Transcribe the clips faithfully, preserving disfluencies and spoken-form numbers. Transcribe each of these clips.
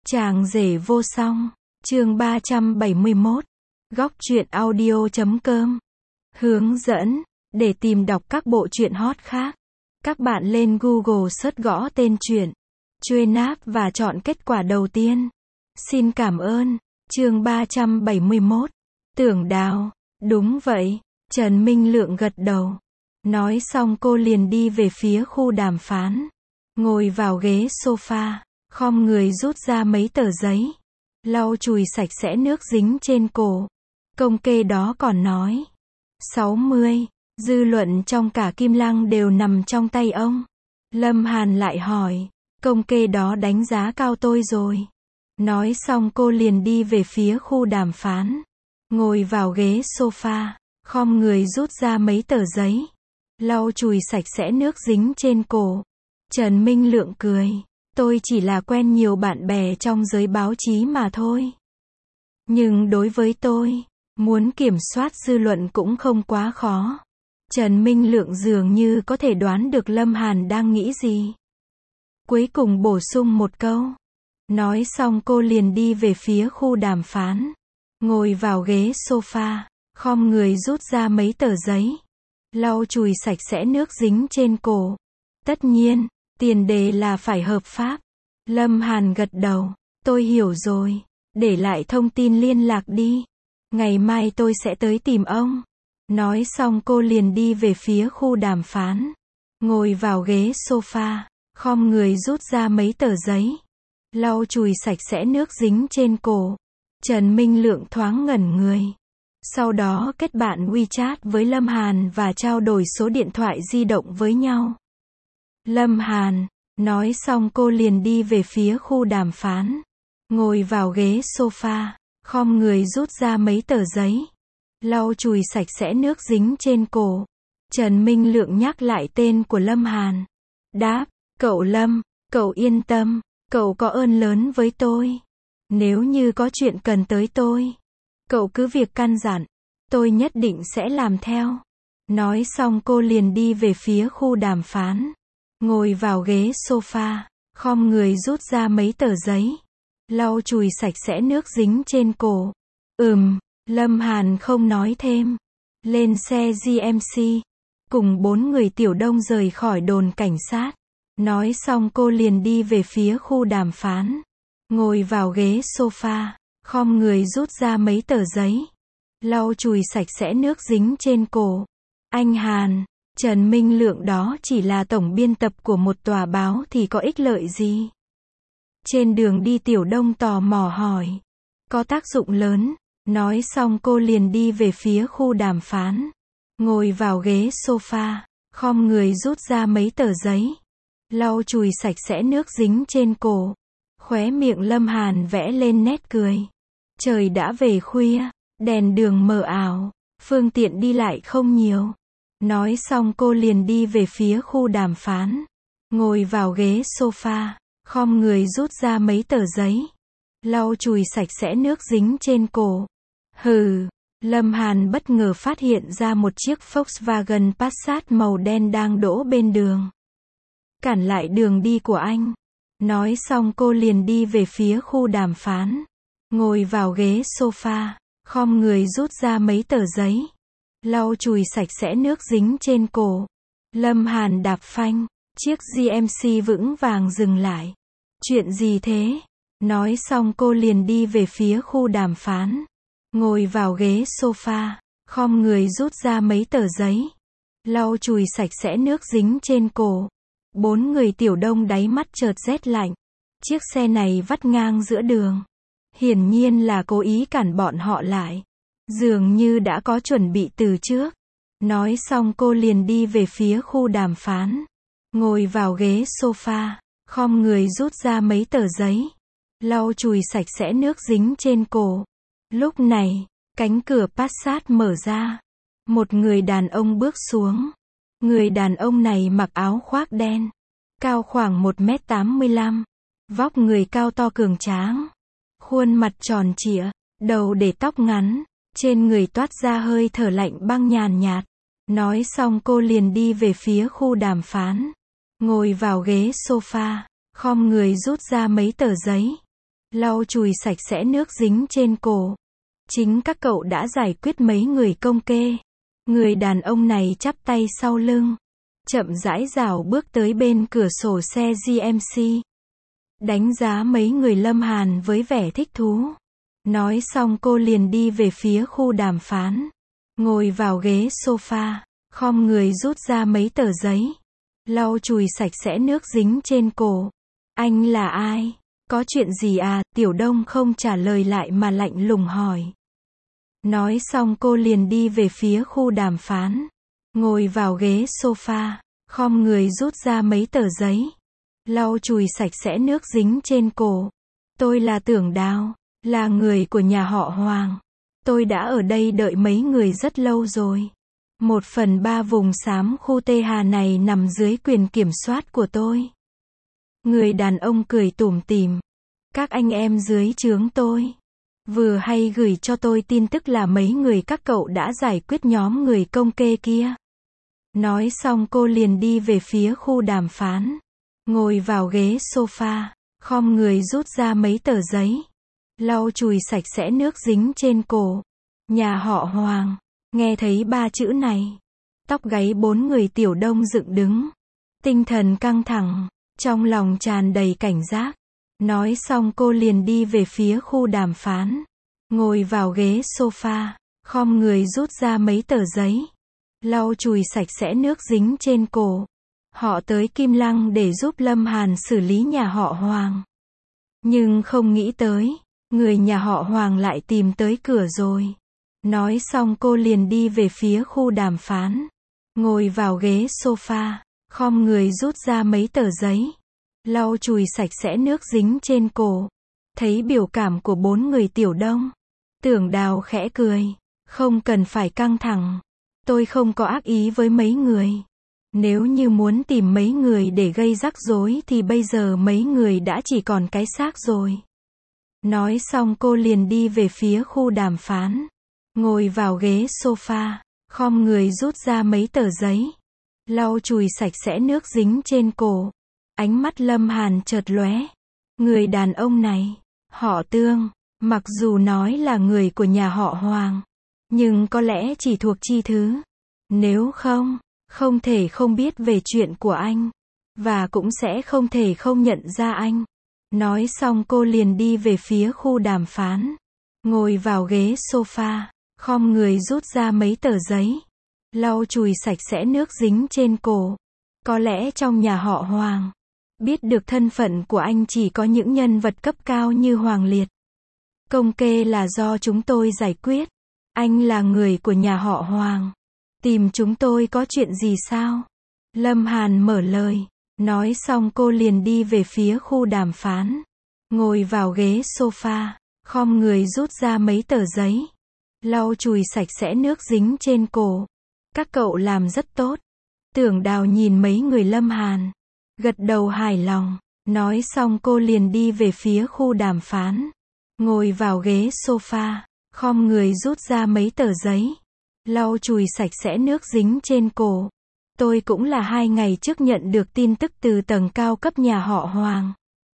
Chàng rể vô song, chương ba trăm bảy mươi mốt, góc truyện audio chấm com. Hướng dẫn, để tìm đọc các bộ truyện hot khác, các bạn lên Google search gõ tên truyện, truy nạp và chọn kết quả đầu tiên. Xin cảm ơn. Chương ba trăm bảy mươi mốt, Tưởng Đào. Đúng vậy, Trần Minh Lượng gật đầu. Nói xong cô liền đi về phía khu đàm phán. Ngồi vào ghế sofa, khom người rút ra mấy tờ giấy, lau chùi sạch sẽ nước dính trên cổ. Công kê đó còn nói, sáu mươi, dư luận trong cả Kim Lăng đều nằm trong tay ông. Lâm Hàn lại hỏi, công kê đó đánh giá cao tôi rồi. Nói xong cô liền đi về phía khu đàm phán. Ngồi vào ghế sofa, khom người rút ra mấy tờ giấy, lau chùi sạch sẽ nước dính trên cổ. Trần Minh Lượng cười, tôi chỉ là quen nhiều bạn bè trong giới báo chí mà thôi. Nhưng đối với tôi, muốn kiểm soát dư luận cũng không quá khó. Trần Minh Lượng dường như có thể đoán được Lâm Hàn đang nghĩ gì. Cuối cùng bổ sung một câu. Nói xong cô liền đi về phía khu đàm phán. Ngồi vào ghế sofa, khom người rút ra mấy tờ giấy, lau chùi sạch sẽ nước dính trên cổ. Tất nhiên, tiền đề là phải hợp pháp. Lâm Hàn gật đầu, tôi hiểu rồi, để lại thông tin liên lạc đi. Ngày mai tôi sẽ tới tìm ông. Nói xong cô liền đi về phía khu đàm phán. Ngồi vào ghế sofa, khom người rút ra mấy tờ giấy, lau chùi sạch sẽ nước dính trên cổ. Trần Minh Lượng thoáng ngẩn người. Sau đó kết bạn WeChat với Lâm Hàn và trao đổi số điện thoại di động với nhau. Lâm Hàn, nói xong cô liền đi về phía khu đàm phán. Ngồi vào ghế sofa, khom người rút ra mấy tờ giấy, lau chùi sạch sẽ nước dính trên cổ. Trần Minh Lượng nhắc lại tên của Lâm Hàn. Đáp, cậu Lâm, cậu yên tâm, cậu có ơn lớn với tôi. Nếu như có chuyện cần tới tôi, cậu cứ việc căn dặn, tôi nhất định sẽ làm theo. Nói xong cô liền đi về phía khu đàm phán. Ngồi vào ghế sofa, khom người rút ra mấy tờ giấy, lau chùi sạch sẽ nước dính trên cổ. Ừm, Lâm Hàn không nói thêm. Lên xe giê em xê, cùng bốn người Tiểu Đông rời khỏi đồn cảnh sát. Nói xong cô liền đi về phía khu đàm phán. Ngồi vào ghế sofa, khom người rút ra mấy tờ giấy, lau chùi sạch sẽ nước dính trên cổ. Anh Hàn, Trần Minh Lượng đó chỉ là tổng biên tập của một tòa báo thì có ích lợi gì? Trên đường đi Tiểu Đông tò mò hỏi. Có tác dụng lớn. Nói xong cô liền đi về phía khu đàm phán. Ngồi vào ghế sofa, khom người rút ra mấy tờ giấy, lau chùi sạch sẽ nước dính trên cổ. Khóe miệng Lâm Hàn vẽ lên nét cười. Trời đã về khuya, đèn đường mờ ảo, phương tiện đi lại không nhiều. Nói xong cô liền đi về phía khu đàm phán. Ngồi vào ghế sofa, khom người rút ra mấy tờ giấy, lau chùi sạch sẽ nước dính trên cổ. Hừ, Lâm Hàn bất ngờ phát hiện ra một chiếc Volkswagen Passat màu đen đang đỗ bên đường. Cản lại đường đi của anh. Nói xong cô liền đi về phía khu đàm phán. Ngồi vào ghế sofa, khom người rút ra mấy tờ giấy, lau chùi sạch sẽ nước dính trên cổ. Lâm Hàn đạp phanh, chiếc giê em xê vững vàng dừng lại. Chuyện gì thế? Nói xong cô liền đi về phía khu đàm phán. Ngồi vào ghế sofa, khom người rút ra mấy tờ giấy, lau chùi sạch sẽ nước dính trên cổ. Bốn người Tiểu Đông đáy mắt chợt rét lạnh. Chiếc xe này vắt ngang giữa đường. Hiển nhiên là cố ý cản bọn họ lại. Dường như đã có chuẩn bị từ trước. Nói xong cô liền đi về phía khu đàm phán. Ngồi vào ghế sofa, khom người rút ra mấy tờ giấy, lau chùi sạch sẽ nước dính trên cổ. Lúc này, cánh cửa Passat mở ra. Một người đàn ông bước xuống. Người đàn ông này mặc áo khoác đen, cao khoảng một mét tám mươi lăm, vóc người cao to cường tráng, khuôn mặt tròn trịa, đầu để tóc ngắn, trên người toát ra hơi thở lạnh băng nhàn nhạt. Nói xong cô liền đi về phía khu đàm phán. Ngồi vào ghế sofa, khom người rút ra mấy tờ giấy, lau chùi sạch sẽ nước dính trên cổ. Chính các cậu đã giải quyết mấy người công kê. Người đàn ông này chắp tay sau lưng, chậm rãi rảo bước tới bên cửa sổ xe giê em xê. Đánh giá mấy người Lâm Hàn với vẻ thích thú. Nói xong cô liền đi về phía khu đàm phán. Ngồi vào ghế sofa, khom người rút ra mấy tờ giấy. Lau chùi sạch sẽ nước dính trên cổ. Anh là ai? Có chuyện gì à? Tiểu Đông không trả lời lại mà lạnh lùng hỏi. Nói xong cô liền đi về phía khu đàm phán. Ngồi vào ghế sofa, khom người rút ra mấy tờ giấy. Lau chùi sạch sẽ nước dính trên cổ. Tôi là Tưởng Đào, là người của nhà họ Hoàng. Tôi đã ở đây đợi mấy người rất lâu rồi. Một phần ba vùng xám khu Tê Hà này nằm dưới quyền kiểm soát của tôi. Người đàn ông cười tủm tỉm. Các anh em dưới trướng tôi vừa hay gửi cho tôi tin tức là mấy người các cậu đã giải quyết nhóm người công kê kia. Nói xong cô liền đi về phía khu đàm phán. Ngồi vào ghế sofa, khom người rút ra mấy tờ giấy. Lau chùi sạch sẽ nước dính trên cổ. Nhà họ Hoàng. Nghe thấy ba chữ này, tóc gáy bốn người Tiểu Đông dựng đứng. Tinh thần căng thẳng, trong lòng tràn đầy cảnh giác. Nói xong cô liền đi về phía khu đàm phán. Ngồi vào ghế sofa, khom người rút ra mấy tờ giấy. Lau chùi sạch sẽ nước dính trên cổ. Họ tới Kim Lăng để giúp Lâm Hàn xử lý nhà họ Hoàng. Nhưng không nghĩ tới, người nhà họ Hoàng lại tìm tới cửa rồi. Nói xong cô liền đi về phía khu đàm phán. Ngồi vào ghế sofa, khom người rút ra mấy tờ giấy. Lau chùi sạch sẽ nước dính trên cổ. Thấy biểu cảm của bốn người Tiểu Đông, Tưởng Đào khẽ cười. Không cần phải căng thẳng. Tôi không có ác ý với mấy người. Nếu như muốn tìm mấy người để gây rắc rối thì bây giờ mấy người đã chỉ còn cái xác rồi. Nói xong cô liền đi về phía khu đàm phán. Ngồi vào ghế sofa, khom người rút ra mấy tờ giấy. Lau chùi sạch sẽ nước dính trên cổ. Ánh mắt Lâm Hàn chợt lóe. Người đàn ông này, họ Tương, mặc dù nói là người của nhà họ Hoàng, nhưng có lẽ chỉ thuộc chi thứ. Nếu không, không thể không biết về chuyện của anh. Và cũng sẽ không thể không nhận ra anh. Nói xong cô liền đi về phía khu đàm phán. Ngồi vào ghế sofa, khom người rút ra mấy tờ giấy. Lau chùi sạch sẽ nước dính trên cổ. Có lẽ trong nhà họ Hoàng, biết được thân phận của anh chỉ có những nhân vật cấp cao như Hoàng Liệt. Công kê là do chúng tôi giải quyết. Anh là người của nhà họ Hoàng. Tìm chúng tôi có chuyện gì sao? Lâm Hàn mở lời. Nói xong cô liền đi về phía khu đàm phán. Ngồi vào ghế sofa, khom người rút ra mấy tờ giấy. Lau chùi sạch sẽ nước dính trên cổ. Các cậu làm rất tốt. Tưởng Đào nhìn mấy người Lâm Hàn, gật đầu hài lòng. Nói xong cô liền đi về phía khu đàm phán. Ngồi vào ghế sofa, khom người rút ra mấy tờ giấy. Lau chùi sạch sẽ nước dính trên cổ. Tôi cũng là hai ngày trước nhận được tin tức từ tầng cao cấp nhà họ Hoàng.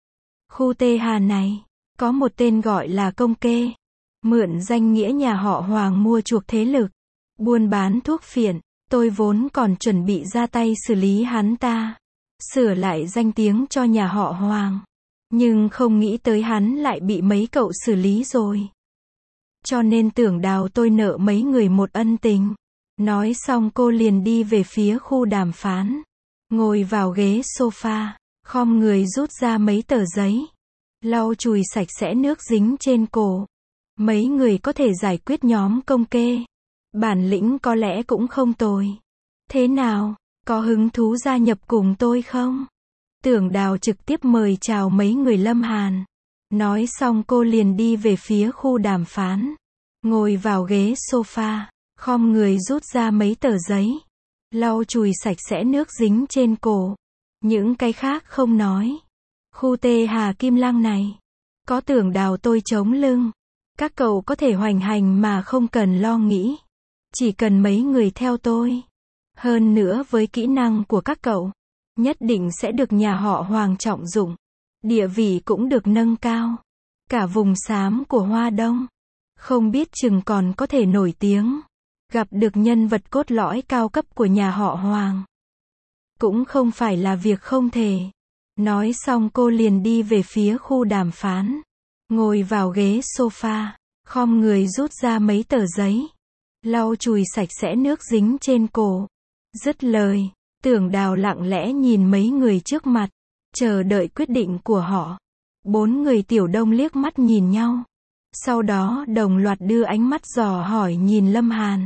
Khu Tê Hà này, có một tên gọi là Công Kê. Mượn danh nghĩa nhà họ Hoàng mua chuộc thế lực. Buôn bán thuốc phiện. Tôi vốn còn chuẩn bị ra tay xử lý hắn ta. Sửa lại danh tiếng cho nhà họ Hoàng. Nhưng không nghĩ tới hắn lại bị mấy cậu xử lý rồi. Cho nên Tưởng Đào tôi nợ mấy người một ân tình. Nói xong cô liền đi về phía khu đàm phán. Ngồi vào ghế sofa, khom người rút ra mấy tờ giấy. Lau chùi sạch sẽ nước dính trên cổ. Mấy người có thể giải quyết nhóm Công Kê. Bản lĩnh có lẽ cũng không tồi. Thế nào, có hứng thú gia nhập cùng tôi không? Tưởng Đào trực tiếp mời chào mấy người Lâm Hàn. Nói xong cô liền đi về phía khu đàm phán. Ngồi vào ghế sofa, khom người rút ra mấy tờ giấy. Lau chùi sạch sẽ nước dính trên cổ. Những cái khác không nói. Khu Tê Hà Kim Lăng này, có Tưởng Đào tôi chống lưng. Các cậu có thể hoành hành mà không cần lo nghĩ. Chỉ cần mấy người theo tôi. Hơn nữa với kỹ năng của các cậu, nhất định sẽ được nhà họ Hoàng trọng dụng. Địa vị cũng được nâng cao. cả vùng xám của Hoa Đông. Không biết chừng còn có thể nổi tiếng, gặp được nhân vật cốt lõi cao cấp của nhà họ Hoàng. Cũng không phải là việc không thể. Nói xong cô liền đi về phía khu đàm phán. Ngồi vào ghế sofa, khom người rút ra mấy tờ giấy. Lau chùi sạch sẽ nước dính trên cổ. Dứt lời, Tưởng Đào lặng lẽ nhìn mấy người trước mặt, chờ đợi quyết định của họ. Bốn người Tiểu Đông liếc mắt nhìn nhau. Sau đó đồng loạt đưa ánh mắt dò hỏi nhìn Lâm Hàn.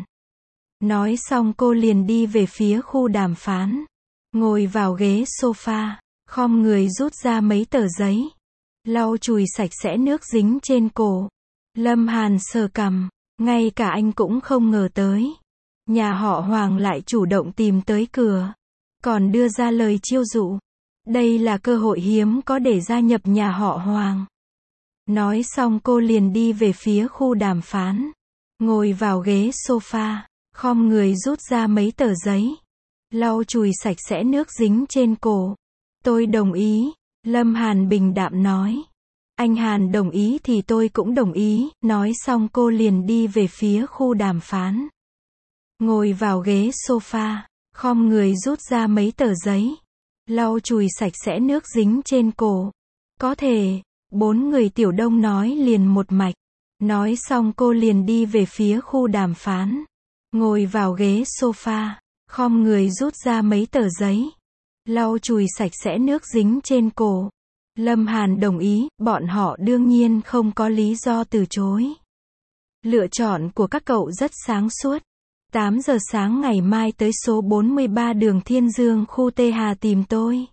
Nói xong cô liền đi về phía khu đàm phán. Ngồi vào ghế sofa, khom người rút ra mấy tờ giấy. Lau chùi sạch sẽ nước dính trên cổ. Lâm Hàn sờ cằm, ngay cả anh cũng không ngờ tới. Nhà họ Hoàng lại chủ động tìm tới cửa, còn đưa ra lời chiêu dụ. Đây là cơ hội hiếm có để gia nhập nhà họ Hoàng. Nói xong cô liền đi về phía khu đàm phán. Ngồi vào ghế sofa, khom người rút ra mấy tờ giấy. Lau chùi sạch sẽ nước dính trên cổ. Tôi đồng ý, Lâm Hàn bình đạm nói. Anh Hàn đồng ý thì tôi cũng đồng ý. Nói xong cô liền đi về phía khu đàm phán. Ngồi vào ghế sofa, khom người rút ra mấy tờ giấy. Lau chùi sạch sẽ nước dính trên cổ. Có thể, bốn người Tiểu Đông nói liền một mạch. Nói xong cô liền đi về phía khu đàm phán. Ngồi vào ghế sofa, khom người rút ra mấy tờ giấy. Lau chùi sạch sẽ nước dính trên cổ. Lâm Hàn đồng ý, bọn họ đương nhiên không có lý do từ chối. Lựa chọn của các cậu rất sáng suốt. tám giờ sáng ngày mai tới số bốn mươi ba đường Thiên Dương khu Tê Hà tìm tôi.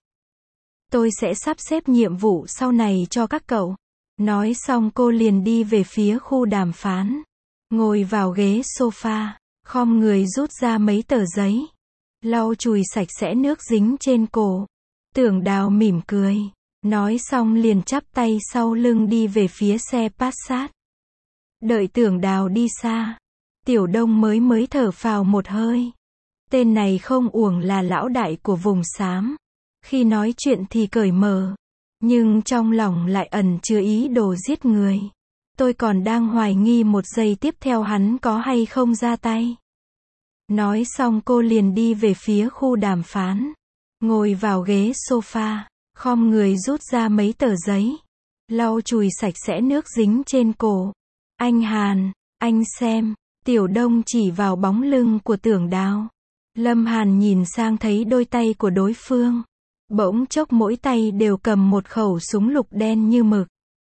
Tôi sẽ sắp xếp nhiệm vụ sau này cho các cậu. Nói xong cô liền đi về phía khu đàm phán. Ngồi vào ghế sofa, khom người rút ra mấy tờ giấy. Lau chùi sạch sẽ nước dính trên cổ. Tưởng Đào mỉm cười. Nói xong liền chắp tay sau lưng đi về phía xe Passat. Đợi Tưởng Đào đi xa, Tiểu Đông mới mới thở phào một hơi. Tên này không uổng là lão đại của vùng xám. Khi nói chuyện thì cởi mở, nhưng trong lòng lại ẩn chứa ý đồ giết người. Tôi còn đang hoài nghi một giây tiếp theo hắn có hay không ra tay. Nói xong cô liền đi về phía khu đàm phán. Ngồi vào ghế sofa, khom người rút ra mấy tờ giấy. Lau chùi sạch sẽ nước dính trên cổ. Anh Hàn, anh xem. Tiểu Đông chỉ vào bóng lưng của Tưởng Đào. Lâm Hàn nhìn sang thấy đôi tay của đối phương. Bỗng chốc mỗi tay đều cầm một khẩu súng lục đen như mực.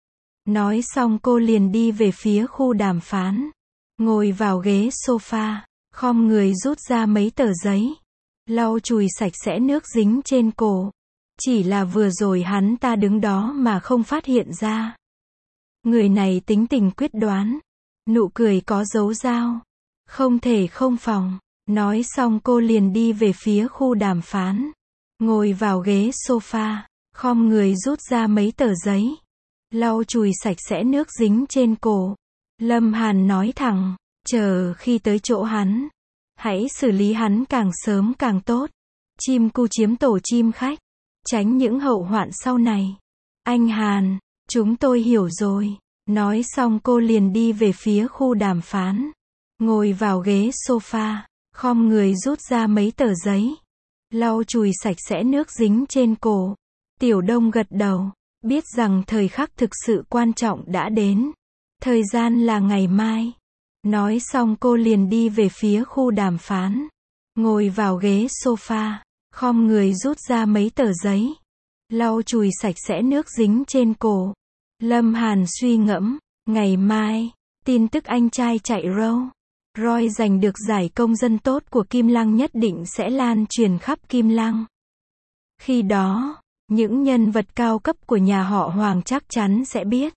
Nói xong cô liền đi về phía khu đàm phán. Ngồi vào ghế sofa, khom người rút ra mấy tờ giấy. Lau chùi sạch sẽ nước dính trên cổ. Chỉ là vừa rồi hắn ta đứng đó mà không phát hiện ra. Người này tính tình quyết đoán. Nụ cười có dấu dao. Không thể không phòng. Nói xong cô liền đi về phía khu đàm phán. Ngồi vào ghế sofa, khom người rút ra mấy tờ giấy. Lau chùi sạch sẽ nước dính trên cổ. Lâm Hàn nói thẳng, chờ khi tới chỗ hắn, hãy xử lý hắn càng sớm càng tốt. Chim cu chiếm tổ chim khách, tránh những hậu hoạn sau này. Anh Hàn, chúng tôi hiểu rồi. Nói xong cô liền đi về phía khu đàm phán. Ngồi vào ghế sofa, khom người rút ra mấy tờ giấy. Lau chùi sạch sẽ nước dính trên cổ. Tiểu Đông gật đầu, biết rằng thời khắc thực sự quan trọng đã đến. Thời gian là ngày mai. Nói xong cô liền đi về phía khu đàm phán. Ngồi vào ghế sofa, khom người rút ra mấy tờ giấy. Lau chùi sạch sẽ nước dính trên cổ. Lâm Hàn suy ngẫm, ngày mai, tin tức anh trai chạy Rolls Royce giành được giải công dân tốt của Kim Lăng nhất định sẽ lan truyền khắp Kim Lăng. Khi đó, những nhân vật cao cấp của nhà họ Hoàng chắc chắn sẽ biết.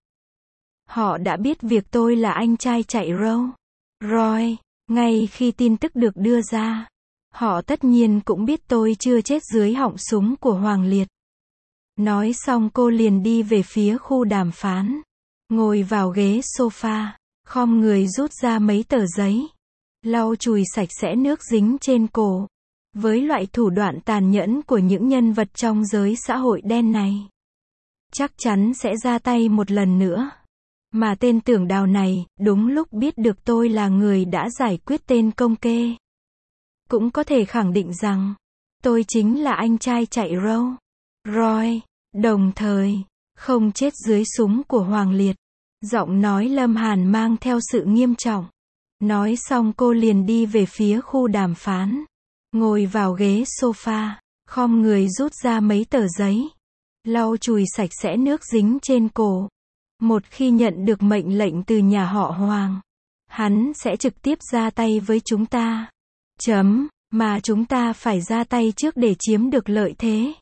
Họ đã biết việc tôi là anh trai chạy Rolls Royce. Ngay khi tin tức được đưa ra, họ tất nhiên cũng biết tôi chưa chết dưới họng súng của Hoàng Liệt. Nói xong cô liền đi về phía khu đàm phán. Ngồi vào ghế sofa, khom người rút ra mấy tờ giấy. Lau chùi sạch sẽ nước dính trên cổ. Với loại thủ đoạn tàn nhẫn của những nhân vật trong giới xã hội đen này, chắc chắn sẽ ra tay một lần nữa. Mà tên Tưởng Đào này, đúng lúc biết được tôi là người đã giải quyết tên công kê. Cũng có thể khẳng định rằng, tôi chính là anh trai chạy Rolls Royce, đồng thời, không chết dưới súng của Hoàng Liệt. Giọng nói Lâm Hàn mang theo sự nghiêm trọng. Nói xong cô liền đi về phía khu đàm phán. Ngồi vào ghế sofa, khom người rút ra mấy tờ giấy. Lau chùi sạch sẽ nước dính trên cổ. Một khi nhận được mệnh lệnh từ nhà họ Hoàng, hắn sẽ trực tiếp ra tay với chúng ta. Chấm, mà chúng ta phải ra tay trước để chiếm được lợi thế.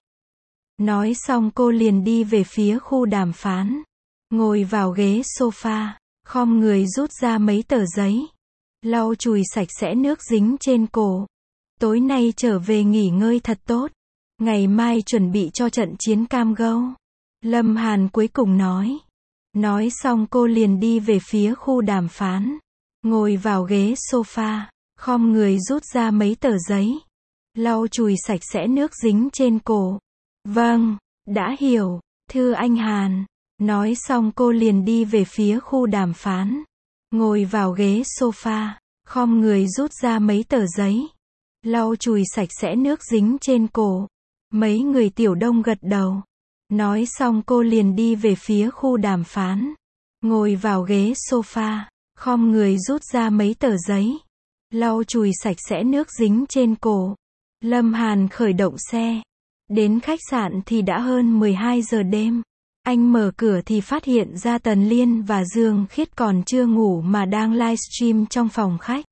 Nói xong cô liền đi về phía khu đàm phán. Ngồi vào ghế sofa, khom người rút ra mấy tờ giấy. Lau chùi sạch sẽ nước dính trên cổ. Tối nay trở về nghỉ ngơi thật tốt. Ngày mai chuẩn bị cho trận chiến Cam Go. Lâm Hàn cuối cùng nói. Nói xong cô liền đi về phía khu đàm phán. Ngồi vào ghế sofa, khom người rút ra mấy tờ giấy. Lau chùi sạch sẽ nước dính trên cổ. Vâng, đã hiểu, thưa anh Hàn. Nói xong cô liền đi về phía khu đàm phán. Ngồi vào ghế sofa, khom người rút ra mấy tờ giấy. Lau chùi sạch sẽ nước dính trên cổ. Mấy người Tiểu Đông gật đầu. Nói xong cô liền đi về phía khu đàm phán. Ngồi vào ghế sofa, khom người rút ra mấy tờ giấy. Lau chùi sạch sẽ nước dính trên cổ. Lâm Hàn khởi động xe. Đến khách sạn thì đã hơn mười hai giờ đêm. Anh mở cửa thì phát hiện ra Tần Liên và Dương Khiết còn chưa ngủ mà đang livestream trong phòng khách.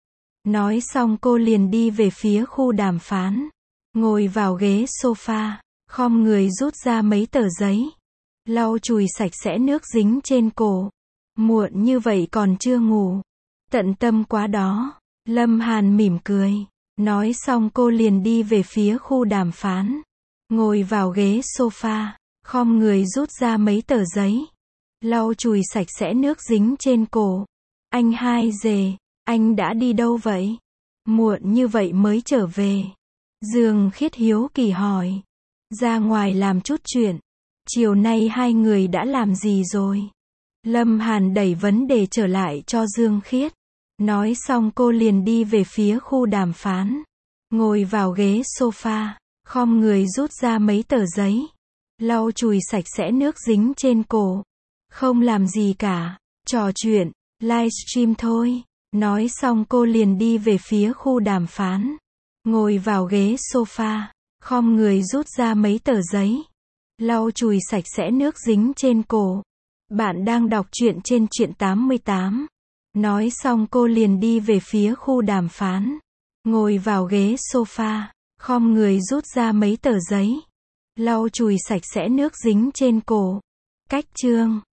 Nói xong cô liền đi về phía khu đàm phán. Ngồi vào ghế sofa, khom người rút ra mấy tờ giấy. Lau chùi sạch sẽ nước dính trên cổ. Muộn như vậy còn chưa ngủ. Tận tâm quá đó. Lâm Hàn mỉm cười. Nói xong cô liền đi về phía khu đàm phán. Ngồi vào ghế sofa, khom người rút ra mấy tờ giấy. Lau chùi sạch sẽ nước dính trên cổ. Anh Hai Dề, anh đã đi đâu vậy? Muộn như vậy mới trở về. Dương Khiết hiếu kỳ hỏi. Ra ngoài làm chút chuyện. Chiều nay hai người đã làm gì rồi? Lâm Hàn đẩy vấn đề trở lại cho Dương Khiết. Nói xong cô liền đi về phía khu đàm phán. Ngồi vào ghế sofa, khom người rút ra mấy tờ giấy. Lau chùi sạch sẽ nước dính trên cổ. Không làm gì cả. Trò chuyện, livestream thôi. Nói xong cô liền đi về phía khu đàm phán. Ngồi vào ghế sofa, khom người rút ra mấy tờ giấy. Lau chùi sạch sẽ nước dính trên cổ. Bạn đang đọc truyện trên truyện tám mươi tám. Nói xong cô liền đi về phía khu đàm phán. Ngồi vào ghế sofa, khom người rút ra mấy tờ giấy. Lau chùi sạch sẽ nước dính trên cổ. Cách chương